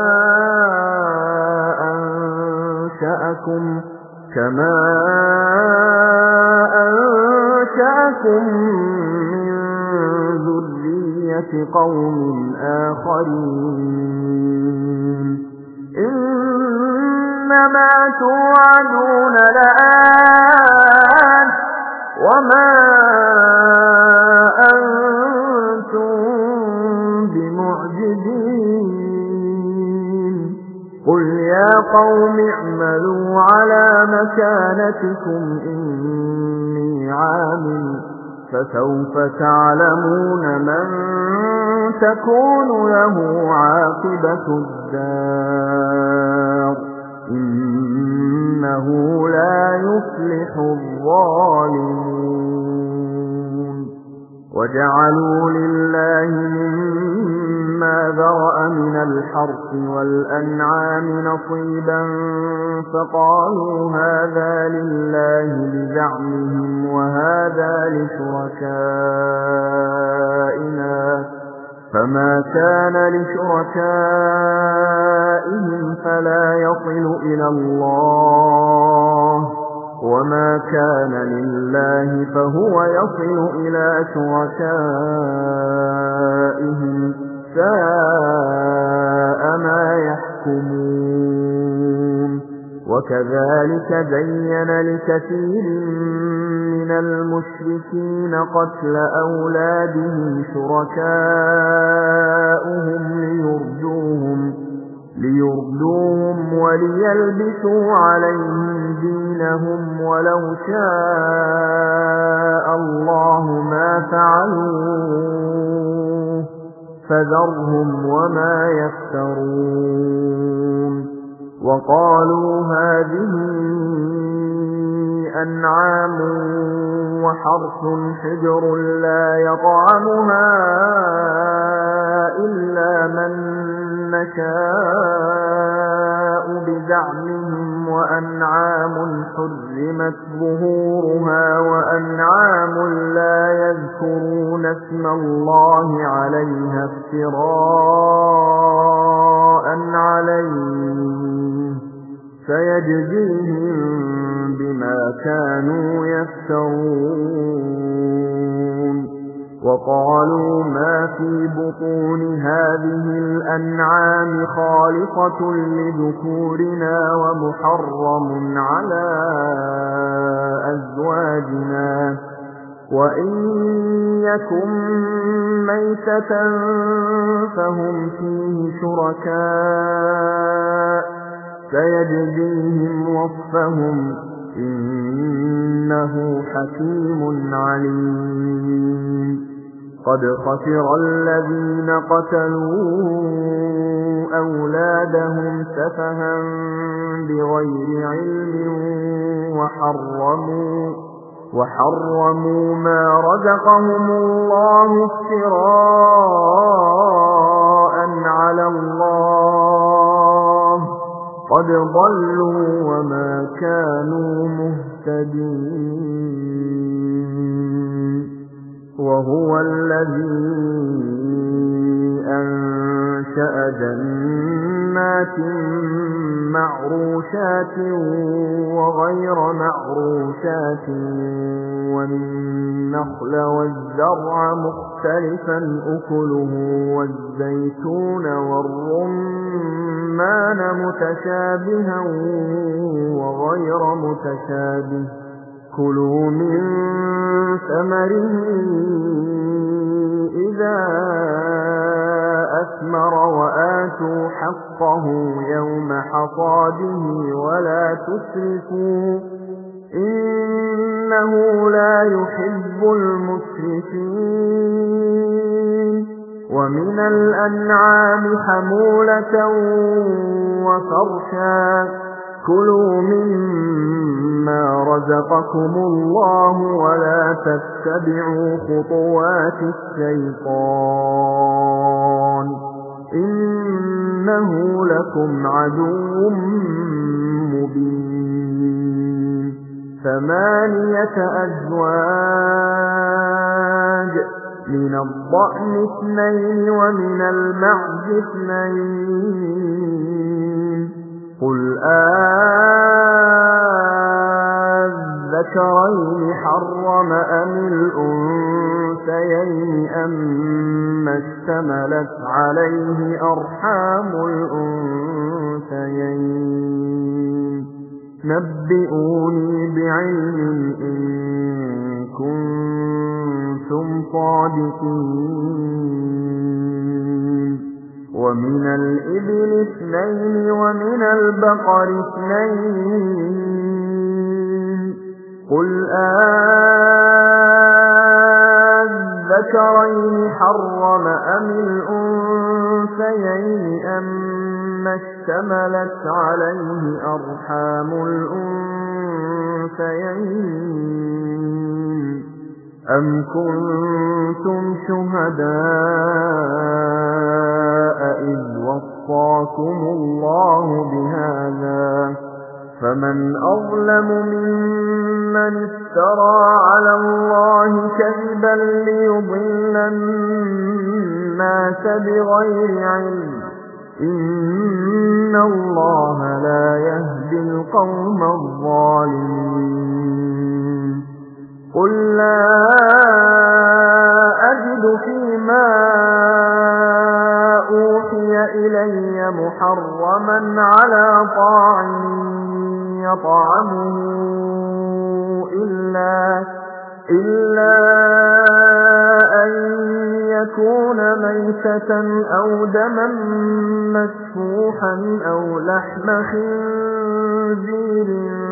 أنشأكم كما أنشأكم من ذرية قوم آخرين إنما توعدون لآت وما أنتم بمعجزين قل يا قوم اعملوا على مكانتكم إني عامل فسوف تعلمون من تكون له عاقبة الدار إنه لا يفلح الظالمون وجعلوا لله مما ذرأ من الحرث والأنعام نصيبا فقالوا هذا لله بزعمهم وهذا لشركائنا فما كان لشركائهم فلا يصل إلى الله وما كان لله فهو يصل إلى شركائهم ساء ما يحكمون وكذلك زين لكثير من المشركين قتل أولادهم شركاؤهم ليردوهم ليردوهم وليلبسوا عليهم دينهم ولو شاء الله ما فعلوه فذرهم وما يفترون وقالوا هذه أنعام وحرث حجر لا يطعمها إلا من نشاء بزعمهم وأنعام حرمت ظهورها وأنعام لا يذكرون اسم الله عليها افتراء عليه سيجزيهم بما كانوا يفترون وقالوا ما في بطون هذه الأنعام خالصة لذكورنا ومحرم على أزواجنا وإن يكن ميتة فهم فيه شركاء سيجزيهم وصفهم إنه حكيم عليم قد خسر الذين قتلوا أولادهم سفها بغير علم وحرموا وحرموا ما رزقهم الله افتراء على الله قد ضلوا وما كانوا مهتدين وهو الذي أنشأ جنات معروشات وغير معروشات والنخل والزرع مختلفا أكله والزيتون والرمان متشابها وغير متشابه كلوا من ثمره إذا أثمر وآتوا حقه يوم حصاده ولا تسرفوا إنه لا يحب المسرفين ومن الأنعام حمولة وفرشا كلوا مما رزقكم الله ولا تتبعوا خطوات الشيطان إنه لكم عدو مبين ثمانية أزواج من الضأن اثنين ومن المعز اثنين قل أذكرين حرم أم الأنثيين أما اشتملت عليه أرحام الأنثيين نبئوني بعلم إن كنتم صادقين ومن الإبل اثنين ومن البقر اثنين قل أذكرين حرم أم الأنثيين أما اشتملت عليه أرحام الأنثيين أم كنتم شهداء إذ وصاكم الله بهذا فمن أظلم ممن افترى على الله كذبا ليضل الناس بغير علم إن الله لا يهدي القوم الظالمين قل لا أجد فيما أوحي إلي محرما على طاعم يطعمه إلا, إلا أن يكون ميتة أو دما مسفوحا أو لحم خنزير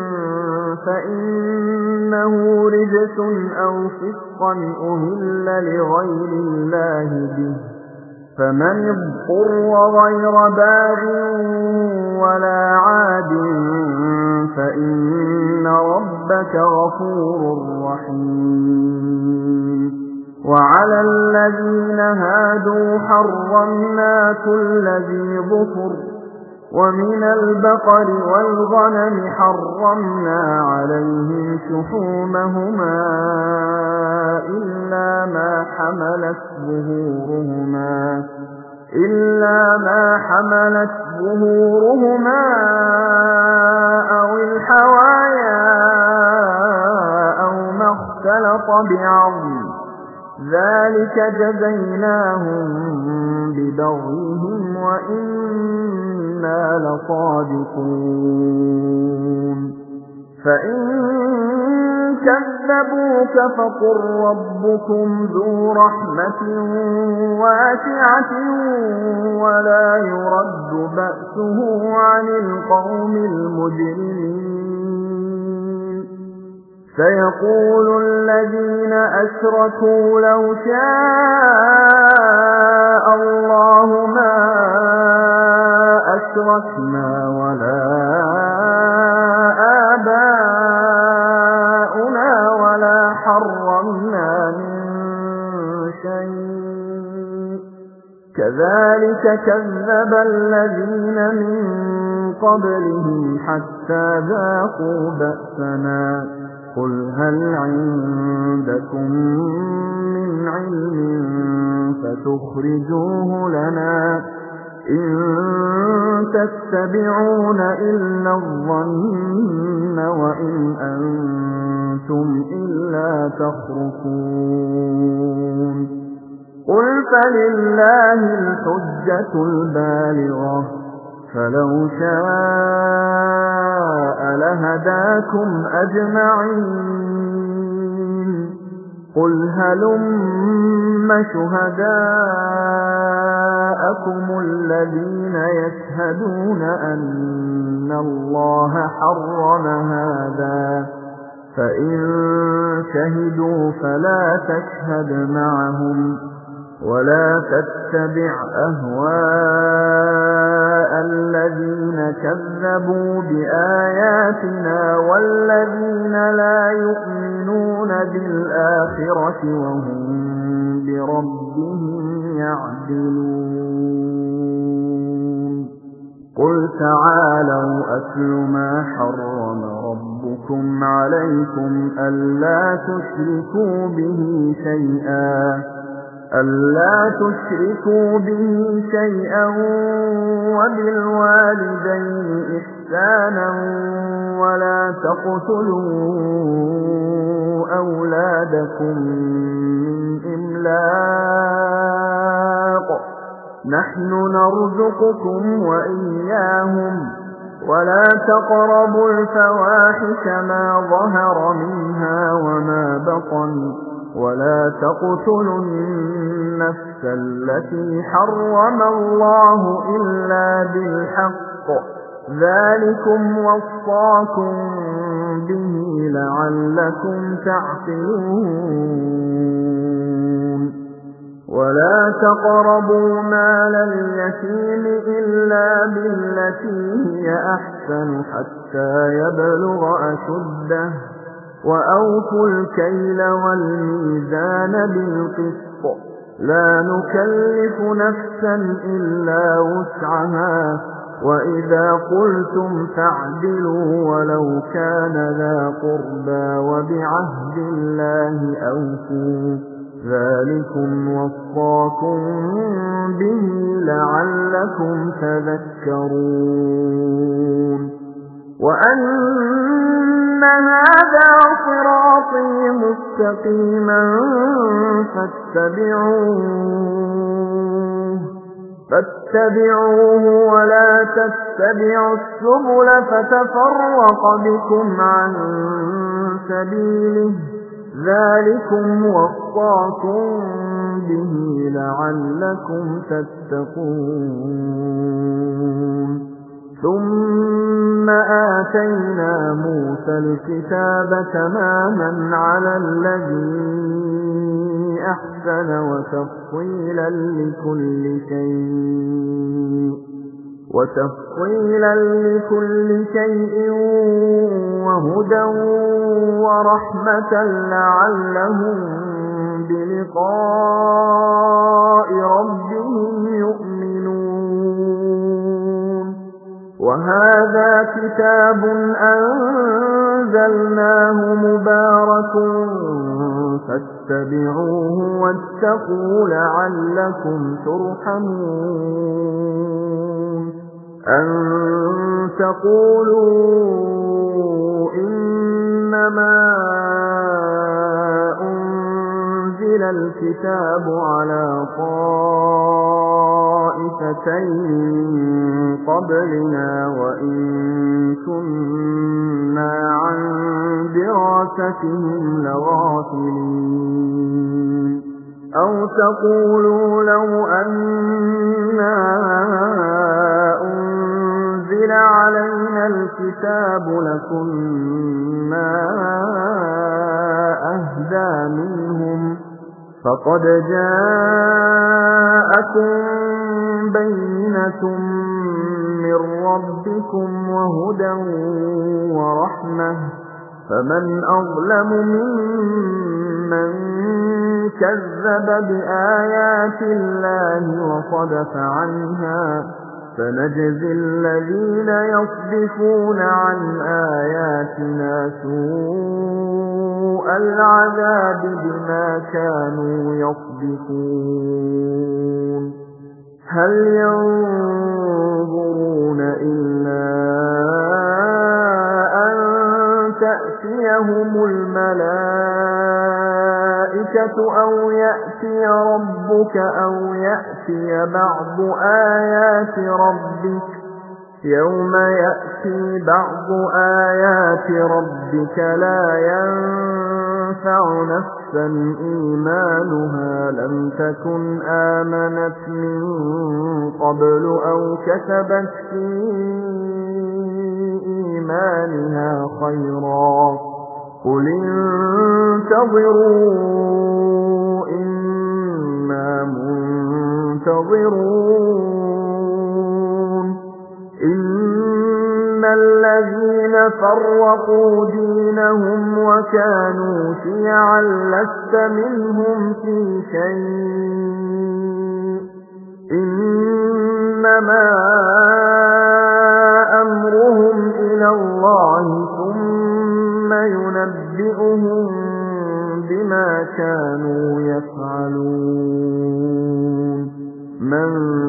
فإنه رجس أو فسقا أهل لغير الله به فمن اضطر غير باغ ولا عاد فإن ربك غفور رحيم وعلى الذين هادوا حرمنا كل ذي ظفر ومن البقر والغنم حرمنا عليهم شحومهما إلا ما حملت ظهورهما إلا ما حملت ظهورهما أو الحوايا أو ما اختلط بعظم ذلك جزيناهم ببغيهم وإنا لصادقون فإن كذبوك فقل ربكم ذو رحمة واسعة ولا يرد بأسه عن القوم المجرمين سيقول الذين أشركوا لو شاء الله ما أشركنا ولا آباؤنا ولا حرمنا من شيء كذلك كذب الذين من قبلهم حتى ذاقوا بأسنا قل هل عندكم من علم فتخرجوه لنا إن تتبعون إلا الظن وإن أنتم إلا تخرصون قل فلله الحجة البالغة فلو شاء لهداكم أجمعين قل هلم شهداءكم الذين يشهدون أن الله حرم هذا فإن شهدوا فلا تشهد معهم ولا تتبع أهواء الذين كذبوا بآياتنا والذين لا يؤمنون بالآخرة وهم بربهم يعدلون قل تعالوا أتل ما حرم ربكم عليكم ألا تشركوا به شيئا ألا تشركوا به شيئا وبالوالدين إحسانا ولا تقتلوا أولادكم من إملاق نحن نرزقكم وإياهم ولا تقربوا الفواحش ما ظهر منها وما بطن ولا تقتلوا النفس التي حرم الله إلا بالحق ذلكم وصاكم به لعلكم تعقلون ولا تقربوا مال اليتيم إلا بالتي هي أحسن حتى يبلغ أشده وأوفوا الكيل والميزان بالقسط لا نكلف نفسا إلا وسعها وإذا قلتم فاعدلوا ولو كان ذا قربى وبعهد الله أوفوا ذلكم وصاكم به لعلكم تذكرون وأن هذا صراطي مستقيما فاتبعوه فاتبعوه ولا تتبعوا السبل فتفرق بكم عن سبيله ذلكم وصاكم به لعلكم تتقون ثم آتينا موسى الكتاب تماما على الذي أحسن وتفصيلا لكل شيء وتفصيلا لكل شيء وهدى ورحمة لعلهم بلقاء ربهم يؤمنون وهذا كتاب أنزلناه مبارك فاتبعوه واتقوا لعلكم ترحمون أن تقولوا إنما أنزل الكتاب على طائفتين قبلنا وإن كنا عن دراستهم لغافلين أو تقولوا لو أنا أنزل علينا الكتاب لكنا أهدى منهم فقد جاءكم بينة من ربكم وهدى ورحمة فمن أظلم ممن كذب بآيات الله وصدف عنها فنجزي الذين يصدفون عن آياتنا سوء العذاب بما كانوا يصدفون هل ينظرون إلا أن تأتيهم الملائكة أو يأتي ربك أو يأتي بعض آيات ربك يوم يأتي بعض آيات ربك لا ينفع نفسا إيمانها لم تكن آمنت من قبل أو كسبت في إيمانها خيرا قل انتظروا إنا منتظرون إن إن الذين فرقوا دينهم وكانوا شيعا لست منهم في شيء إنما أمرهم إلى الله ثم ينبئهم بما كانوا يفعلون من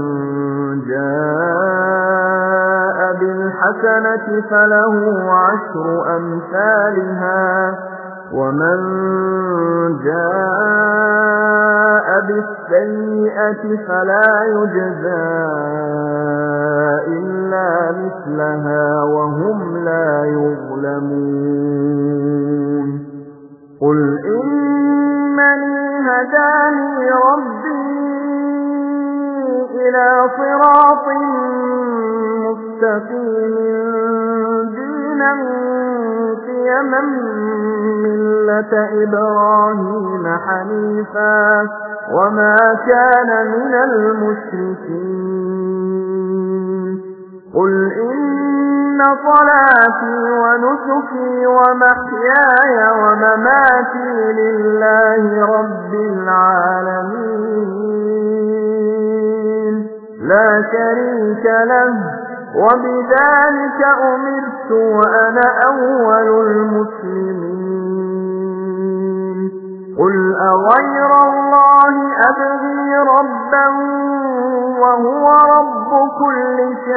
جاء بالحسنة فله عشر أمثالها ومن جاء بالسيئة فلا يجزى إلا مثلها وهم لا يظلمون قل إنني هداني ربي إلى صراط مستقيم دينا قيما ملة إبراهيم حنيفا وما كان من المشركين قل إن صلاتي ونسكي ومحياي ومماتي لله رب العالمين لا شريك له وبذلك أمرت وأنا أول المسلمين قل أغير الله أبغي ربا وهو رب كل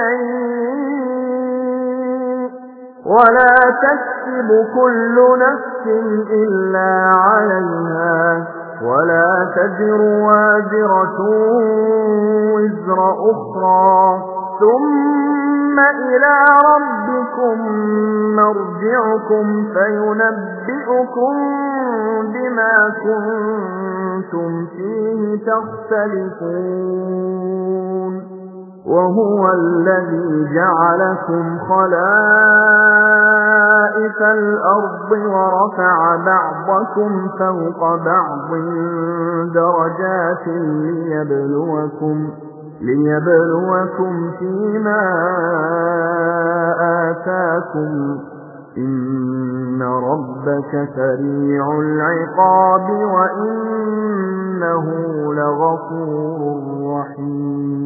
شيء ولا تكسب كل نفس إلا عليها ولا تزر وازرة وزر أخرى ثم إلى ربكم مرجعكم فينبئكم بما كنتم فيه تختلفون وهو الذي جعلكم خلائف الأرض ورفع بعضكم فوق بعض درجات ليبلوكم ليبلوكم فيما آتاكم إن ربك سريع العقاب وإنه لغفور رحيم